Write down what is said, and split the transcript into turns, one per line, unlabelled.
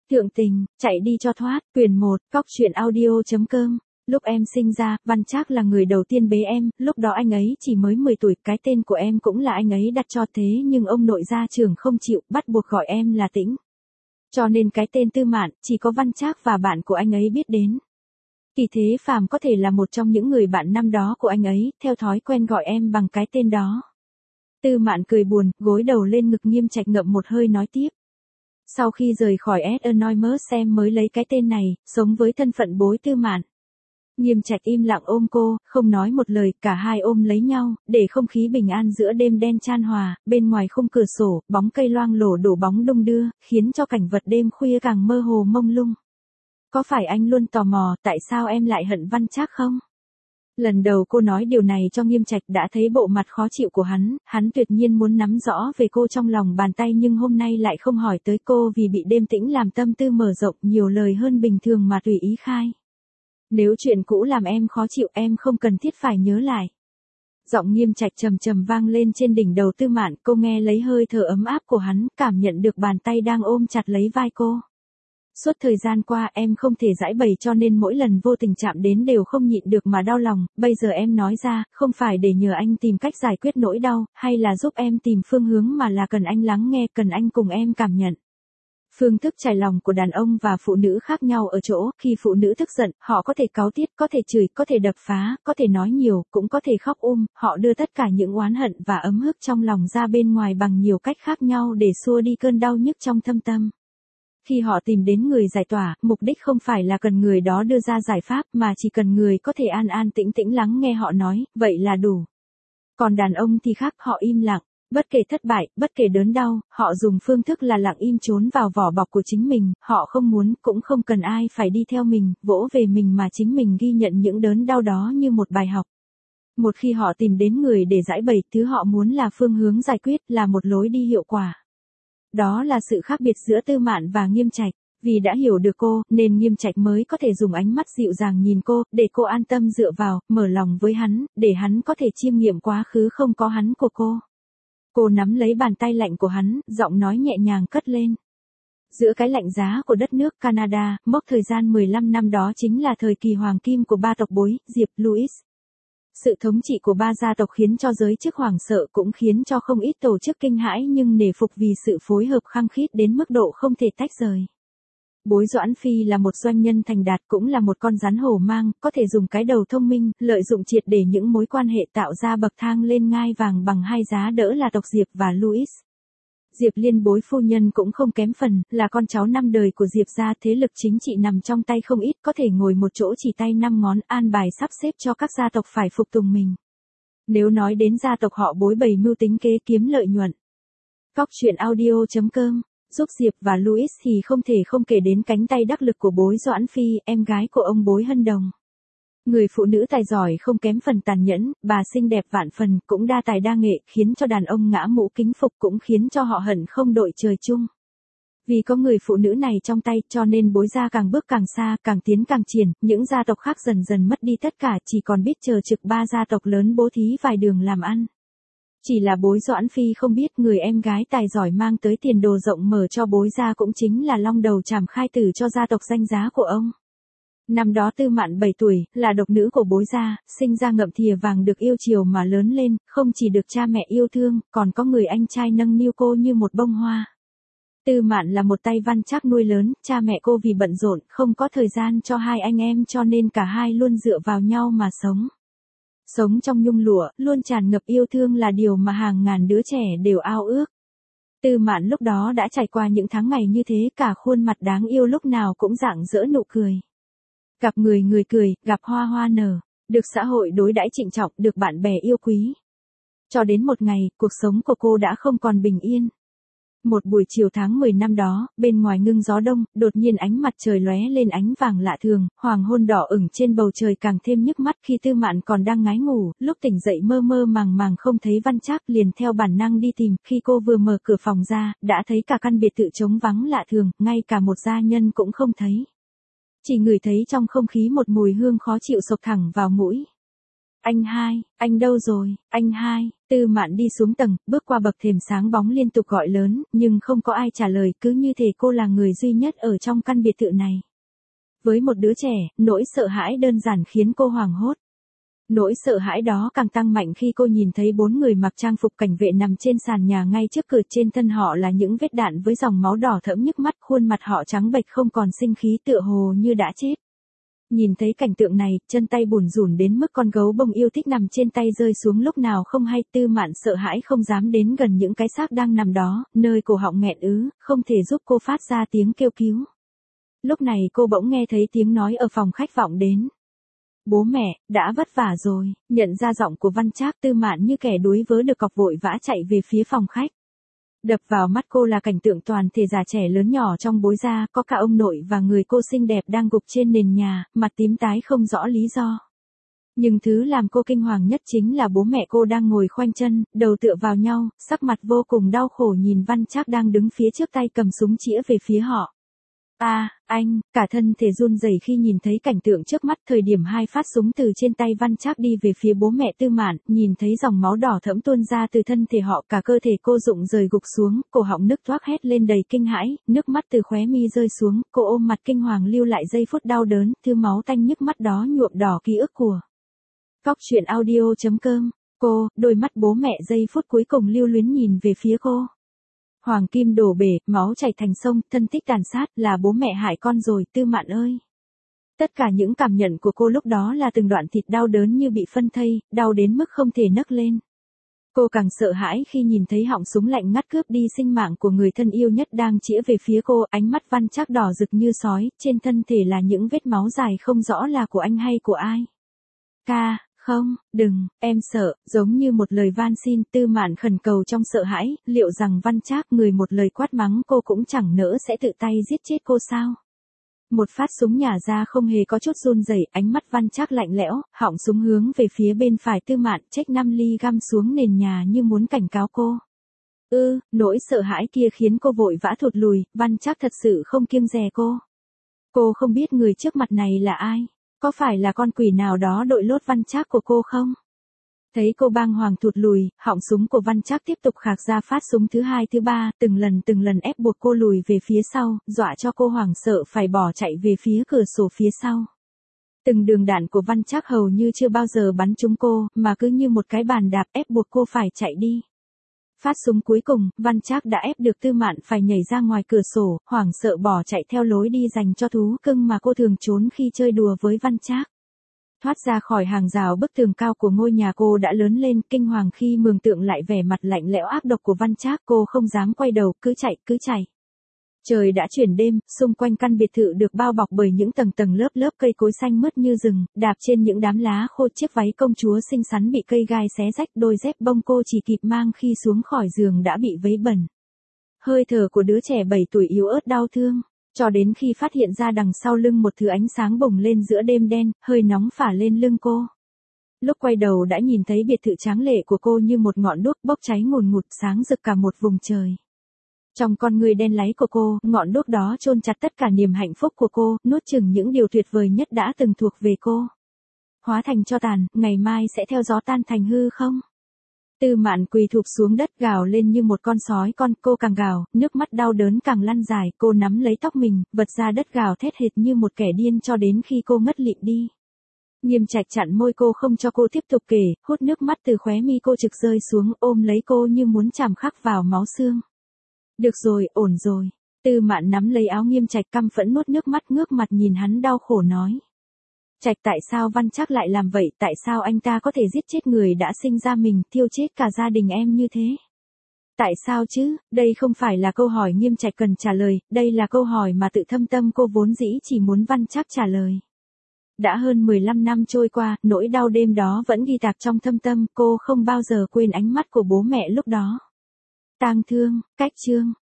Thượng tình, chạy đi cho thoát, quyển 1, cóc truyện audio.com. Lúc em sinh ra, Văn Trác là người đầu tiên bế em, lúc đó anh ấy chỉ mới 10 tuổi, cái tên của em cũng là anh ấy đặt cho, thế nhưng ông nội gia trưởng không chịu, bắt buộc gọi em là Tĩnh. Cho nên cái tên Tư Mạn, chỉ có Văn Trác và bạn của anh ấy biết đến. Kỳ Thế Phàm có thể là một trong những người bạn năm đó của anh ấy, theo thói quen gọi em bằng cái tên đó. Tư Mạn cười buồn, gối đầu lên ngực Nghiêm Trạch ngậm một hơi nói tiếp. Sau khi rời khỏi S. Anonymous em mới lấy cái tên này, sống với thân phận bối Tư Mạn. Nghiêm Trạch im lặng ôm cô, không nói một lời, cả hai ôm lấy nhau, để không khí bình an giữa đêm đen chan hòa, bên ngoài khung cửa sổ, bóng cây loang lổ đổ bóng đung đưa, khiến cho cảnh vật đêm khuya càng mơ hồ mông lung. Có phải anh luôn tò mò, tại sao em lại hận Văn Trác không? Lần đầu cô nói điều này cho Nghiêm Trạch đã thấy bộ mặt khó chịu của hắn tuyệt nhiên muốn nắm rõ về cô trong lòng bàn tay nhưng hôm nay lại không hỏi tới cô vì bị đêm tĩnh làm tâm tư mở rộng nhiều lời hơn bình thường mà tùy ý khai. Nếu chuyện cũ làm em khó chịu em không cần thiết phải nhớ lại. Giọng Nghiêm Trạch trầm trầm vang lên trên đỉnh đầu Tư Mạn, cô nghe lấy hơi thở ấm áp của hắn, cảm nhận được bàn tay đang ôm chặt lấy vai cô. Suốt thời gian qua em không thể giãi bày cho nên mỗi lần vô tình chạm đến đều không nhịn được mà đau lòng, bây giờ em nói ra, không phải để nhờ anh tìm cách giải quyết nỗi đau, hay là giúp em tìm phương hướng mà là cần anh lắng nghe, cần anh cùng em cảm nhận. Phương thức trải lòng của đàn ông và phụ nữ khác nhau ở chỗ, khi phụ nữ tức giận, họ có thể cáu tiết, có thể chửi, có thể đập phá, có thể nói nhiều, cũng có thể khóc họ đưa tất cả những oán hận và ấm ức trong lòng ra bên ngoài bằng nhiều cách khác nhau để xua đi cơn đau nhức trong thâm tâm. Khi họ tìm đến người giải tỏa, mục đích không phải là cần người đó đưa ra giải pháp mà chỉ cần người có thể an an tĩnh tĩnh lắng nghe họ nói, vậy là đủ. Còn đàn ông thì khác, họ im lặng, bất kể thất bại, bất kể đớn đau, họ dùng phương thức là lặng im trốn vào vỏ bọc của chính mình, họ không muốn, cũng không cần ai phải đi theo mình, vỗ về mình mà chính mình ghi nhận những đớn đau đó như một bài học. Một khi họ tìm đến người để giải bày, thứ họ muốn là phương hướng giải quyết, là một lối đi hiệu quả. Đó là sự khác biệt giữa Tư Mạn và Nghiêm Trạch, vì đã hiểu được cô, nên Nghiêm Trạch mới có thể dùng ánh mắt dịu dàng nhìn cô, để cô an tâm dựa vào, mở lòng với hắn, để hắn có thể chiêm nghiệm quá khứ không có hắn của cô. Cô nắm lấy bàn tay lạnh của hắn, giọng nói nhẹ nhàng cất lên. Giữa cái lạnh giá của đất nước Canada, mốc thời gian 15 năm đó chính là thời kỳ hoàng kim của ba tộc bối, Diệp, Louis. Sự thống trị của ba gia tộc khiến cho giới chức hoảng sợ cũng khiến cho không ít tổ chức kinh hãi nhưng nể phục vì sự phối hợp khăng khít đến mức độ không thể tách rời. Bối Doãn Phi là một doanh nhân thành đạt cũng là một con rắn hổ mang, có thể dùng cái đầu thông minh, lợi dụng triệt để những mối quan hệ tạo ra bậc thang lên ngai vàng bằng hai giá đỡ là tộc Diệp và Louis. Diệp Liên bối phu nhân cũng không kém phần, là con cháu 5 đời của Diệp gia, thế lực chính trị nằm trong tay không ít, có thể ngồi một chỗ chỉ tay 5 ngón, an bài sắp xếp cho các gia tộc phải phục tùng mình. Nếu nói đến gia tộc họ bối bày mưu tính kế kiếm lợi nhuận. Cóc truyện audio.com giúp Diệp và Louis thì không thể không kể đến cánh tay đắc lực của bối Doãn Phi, em gái của ông bối Hân Đồng. Người phụ nữ tài giỏi không kém phần tàn nhẫn, bà xinh đẹp vạn phần, cũng đa tài đa nghệ, khiến cho đàn ông ngã mũ kính phục, cũng khiến cho họ hận không đội trời chung. Vì có người phụ nữ này trong tay, cho nên bối gia càng bước càng xa, càng tiến càng triển, những gia tộc khác dần dần mất đi tất cả, chỉ còn biết chờ trực ba gia tộc lớn bố thí vài đường làm ăn. Chỉ là bối Doãn Phi không biết người em gái tài giỏi mang tới tiền đồ rộng mở cho bối gia cũng chính là long đầu chàm khai tử cho gia tộc danh giá của ông. Năm đó Tư Mạn 7 tuổi, là độc nữ của bối gia, sinh ra ngậm thìa vàng được yêu chiều mà lớn lên, không chỉ được cha mẹ yêu thương, còn có người anh trai nâng niu cô như một bông hoa. Tư Mạn là một tay Văn Trác nuôi lớn, cha mẹ cô vì bận rộn, không có thời gian cho hai anh em cho nên cả hai luôn dựa vào nhau mà sống. Sống trong nhung lụa, luôn tràn ngập yêu thương là điều mà hàng ngàn đứa trẻ đều ao ước. Tư Mạn lúc đó đã trải qua những tháng ngày như thế, cả khuôn mặt đáng yêu lúc nào cũng rạng rỡ nụ cười. Gặp người người cười, gặp hoa hoa nở, được xã hội đối đãi trịnh trọng, được bạn bè yêu quý. Cho đến một ngày, cuộc sống của cô đã không còn bình yên. Một buổi chiều tháng 10 năm đó, bên ngoài ngưng gió đông, đột nhiên ánh mặt trời lóe lên ánh vàng lạ thường, hoàng hôn đỏ ửng trên bầu trời càng thêm nhức mắt. Khi Tư Mạn còn đang ngái ngủ, lúc tỉnh dậy mơ mơ màng màng không thấy Văn Trác, liền theo bản năng đi tìm, khi cô vừa mở cửa phòng ra, đã thấy cả căn biệt thự trống vắng lạ thường, ngay cả một gia nhân cũng không thấy. Chỉ ngửi thấy trong không khí một mùi hương khó chịu xộc thẳng vào mũi. Anh hai, anh đâu rồi, anh hai, Tư Mạn đi xuống tầng, bước qua bậc thềm sáng bóng liên tục gọi lớn, nhưng không có ai trả lời, cứ như thể cô là người duy nhất ở trong căn biệt thự này. Với một đứa trẻ, nỗi sợ hãi đơn giản khiến cô hoảng hốt. Nỗi sợ hãi đó càng tăng mạnh khi cô nhìn thấy 4 người mặc trang phục cảnh vệ nằm trên sàn nhà ngay trước cửa, trên thân họ là những vết đạn với dòng máu đỏ thẫm nhức mắt, khuôn mặt họ trắng bệch không còn sinh khí tựa hồ như đã chết. Nhìn thấy cảnh tượng này, chân tay bủn rủn đến mức con gấu bông yêu thích nằm trên tay rơi xuống lúc nào không hay. Tư Mạn sợ hãi không dám đến gần những cái xác đang nằm đó, nơi cổ họng nghẹn ứ, không thể giúp cô phát ra tiếng kêu cứu. Lúc này cô bỗng nghe thấy tiếng nói ở phòng khách vọng đến. Bố mẹ, đã vất vả rồi. Nhận ra giọng của Văn Trác, Tư Mạn như kẻ đuối vớ được cọc vội vã chạy về phía phòng khách. Đập vào mắt cô là cảnh tượng toàn thể già trẻ lớn nhỏ trong bối gia, có cả ông nội và người cô xinh đẹp đang gục trên nền nhà, mặt tím tái không rõ lý do. Nhưng thứ làm cô kinh hoàng nhất chính là bố mẹ cô đang ngồi khoanh chân, đầu tựa vào nhau, sắc mặt vô cùng đau khổ nhìn Văn Trác đang đứng phía trước tay cầm súng chĩa về phía họ. Anh, cả thân thể run rẩy khi nhìn thấy cảnh tượng trước mắt. Thời điểm 2 phát súng từ trên tay Văn Trác đi về phía bố mẹ Tư Mạn, nhìn thấy dòng máu đỏ thẫm tuôn ra từ thân thể họ, cả cơ thể cô rụng rời gục xuống, cổ họng nức toác hét lên đầy kinh hãi, nước mắt từ khóe mi rơi xuống, cô ôm mặt kinh hoàng lưu lại giây phút đau đớn, thứ máu tanh nhức mắt đó nhuộm đỏ ký ức của. Góc truyện audio.com. Cô, đôi mắt bố mẹ giây phút cuối cùng lưu luyến nhìn về phía cô. Hoàng kim đổ bể, máu chảy thành sông, thân tích tàn sát, là bố mẹ hại con rồi, Tư Mạn ơi. Tất cả những cảm nhận của cô lúc đó là từng đoạn thịt đau đớn như bị phân thây, đau đến mức không thể nấc lên. Cô càng sợ hãi khi nhìn thấy họng súng lạnh ngắt cướp đi sinh mạng của người thân yêu nhất đang chĩa về phía cô, ánh mắt Văn Trác đỏ rực như sói, trên thân thể là những vết máu dài không rõ là của anh hay của ai. Không, đừng, em sợ, giống như một lời van xin. Tư Mạn khẩn cầu trong sợ hãi, liệu rằng Văn Trác người một lời quát mắng cô cũng chẳng nỡ sẽ tự tay giết chết cô sao? Một phát súng nhả ra không hề có chút run rẩy, ánh mắt Văn Trác lạnh lẽo, họng súng hướng về phía bên phải Tư Mạn, chếch 5 ly găm xuống nền nhà như muốn cảnh cáo cô. Nỗi sợ hãi kia khiến cô vội vã thụt lùi, Văn Trác thật sự không kiêng dè cô. Cô không biết người trước mặt này là ai. Có phải là con quỷ nào đó đội lốt Văn Trác của cô không? Thấy cô bàng hoàng thụt lùi, họng súng của Văn Trác tiếp tục khạc ra phát súng thứ 2 thứ 3, từng lần ép buộc cô lùi về phía sau, dọa cho cô hoảng sợ phải bỏ chạy về phía cửa sổ phía sau. Từng đường đạn của Văn Trác hầu như chưa bao giờ bắn trúng cô, mà cứ như một cái bàn đạp ép buộc cô phải chạy đi. Phát súng cuối cùng, Văn Trác đã ép được Tư Mạn phải nhảy ra ngoài cửa sổ, hoảng sợ bỏ chạy theo lối đi dành cho thú cưng mà cô thường trốn khi chơi đùa với Văn Trác. Thoát ra khỏi hàng rào bức tường cao của ngôi nhà, cô đã lớn lên, kinh hoàng khi mường tượng lại vẻ mặt lạnh lẽo ác độc của Văn Trác. Cô không dám quay đầu, cứ chạy. Trời đã chuyển đêm, xung quanh căn biệt thự được bao bọc bởi những tầng lớp cây cối xanh mướt như rừng, đạp trên những đám lá khô, chiếc váy công chúa xinh xắn bị cây gai xé rách, đôi dép bông cô chỉ kịp mang khi xuống khỏi giường đã bị vấy bẩn. Hơi thở của đứa trẻ 7 tuổi yếu ớt đau thương, cho đến khi phát hiện ra đằng sau lưng một thứ ánh sáng bùng lên giữa đêm đen, hơi nóng phả lên lưng cô. Lúc quay đầu đã nhìn thấy biệt thự tráng lệ của cô như một ngọn đuốc bốc cháy ngùn ngụt, sáng rực cả một vùng trời. Trong con người đen láy của cô, ngọn đuốc đó chôn chặt tất cả niềm hạnh phúc của cô, nuốt chửng những điều tuyệt vời nhất đã từng thuộc về cô. Hóa thành tro tàn, ngày mai sẽ theo gió tan thành hư không? Tư Mạn quỳ thụp xuống đất gào lên như một con sói con, cô càng gào, nước mắt đau đớn càng lăn dài, cô nắm lấy tóc mình, vật ra đất gào thét hệt như một kẻ điên cho đến khi cô ngất lịm đi. Nghiêm Trạch chặn môi cô không cho cô tiếp tục kể, hút nước mắt từ khóe mi cô trực rơi xuống, ôm lấy cô như muốn chạm khắc vào máu xương. Được rồi, ổn rồi. Tư Mạn nắm lấy áo Nghiêm Trạch căm phẫn nuốt nước mắt, ngước mặt nhìn hắn đau khổ nói. Trạch, tại sao Văn Trác lại làm vậy, tại sao anh ta có thể giết chết người đã sinh ra mình, thiêu chết cả gia đình em như thế? Tại sao chứ, đây không phải là câu hỏi Nghiêm Trạch cần trả lời, đây là câu hỏi mà tự thâm tâm cô vốn dĩ chỉ muốn Văn Trác trả lời. Đã hơn 15 năm trôi qua, nỗi đau đêm đó vẫn ghi tạc trong thâm tâm, cô không bao giờ quên ánh mắt của bố mẹ lúc đó. Tang thương, cách chương.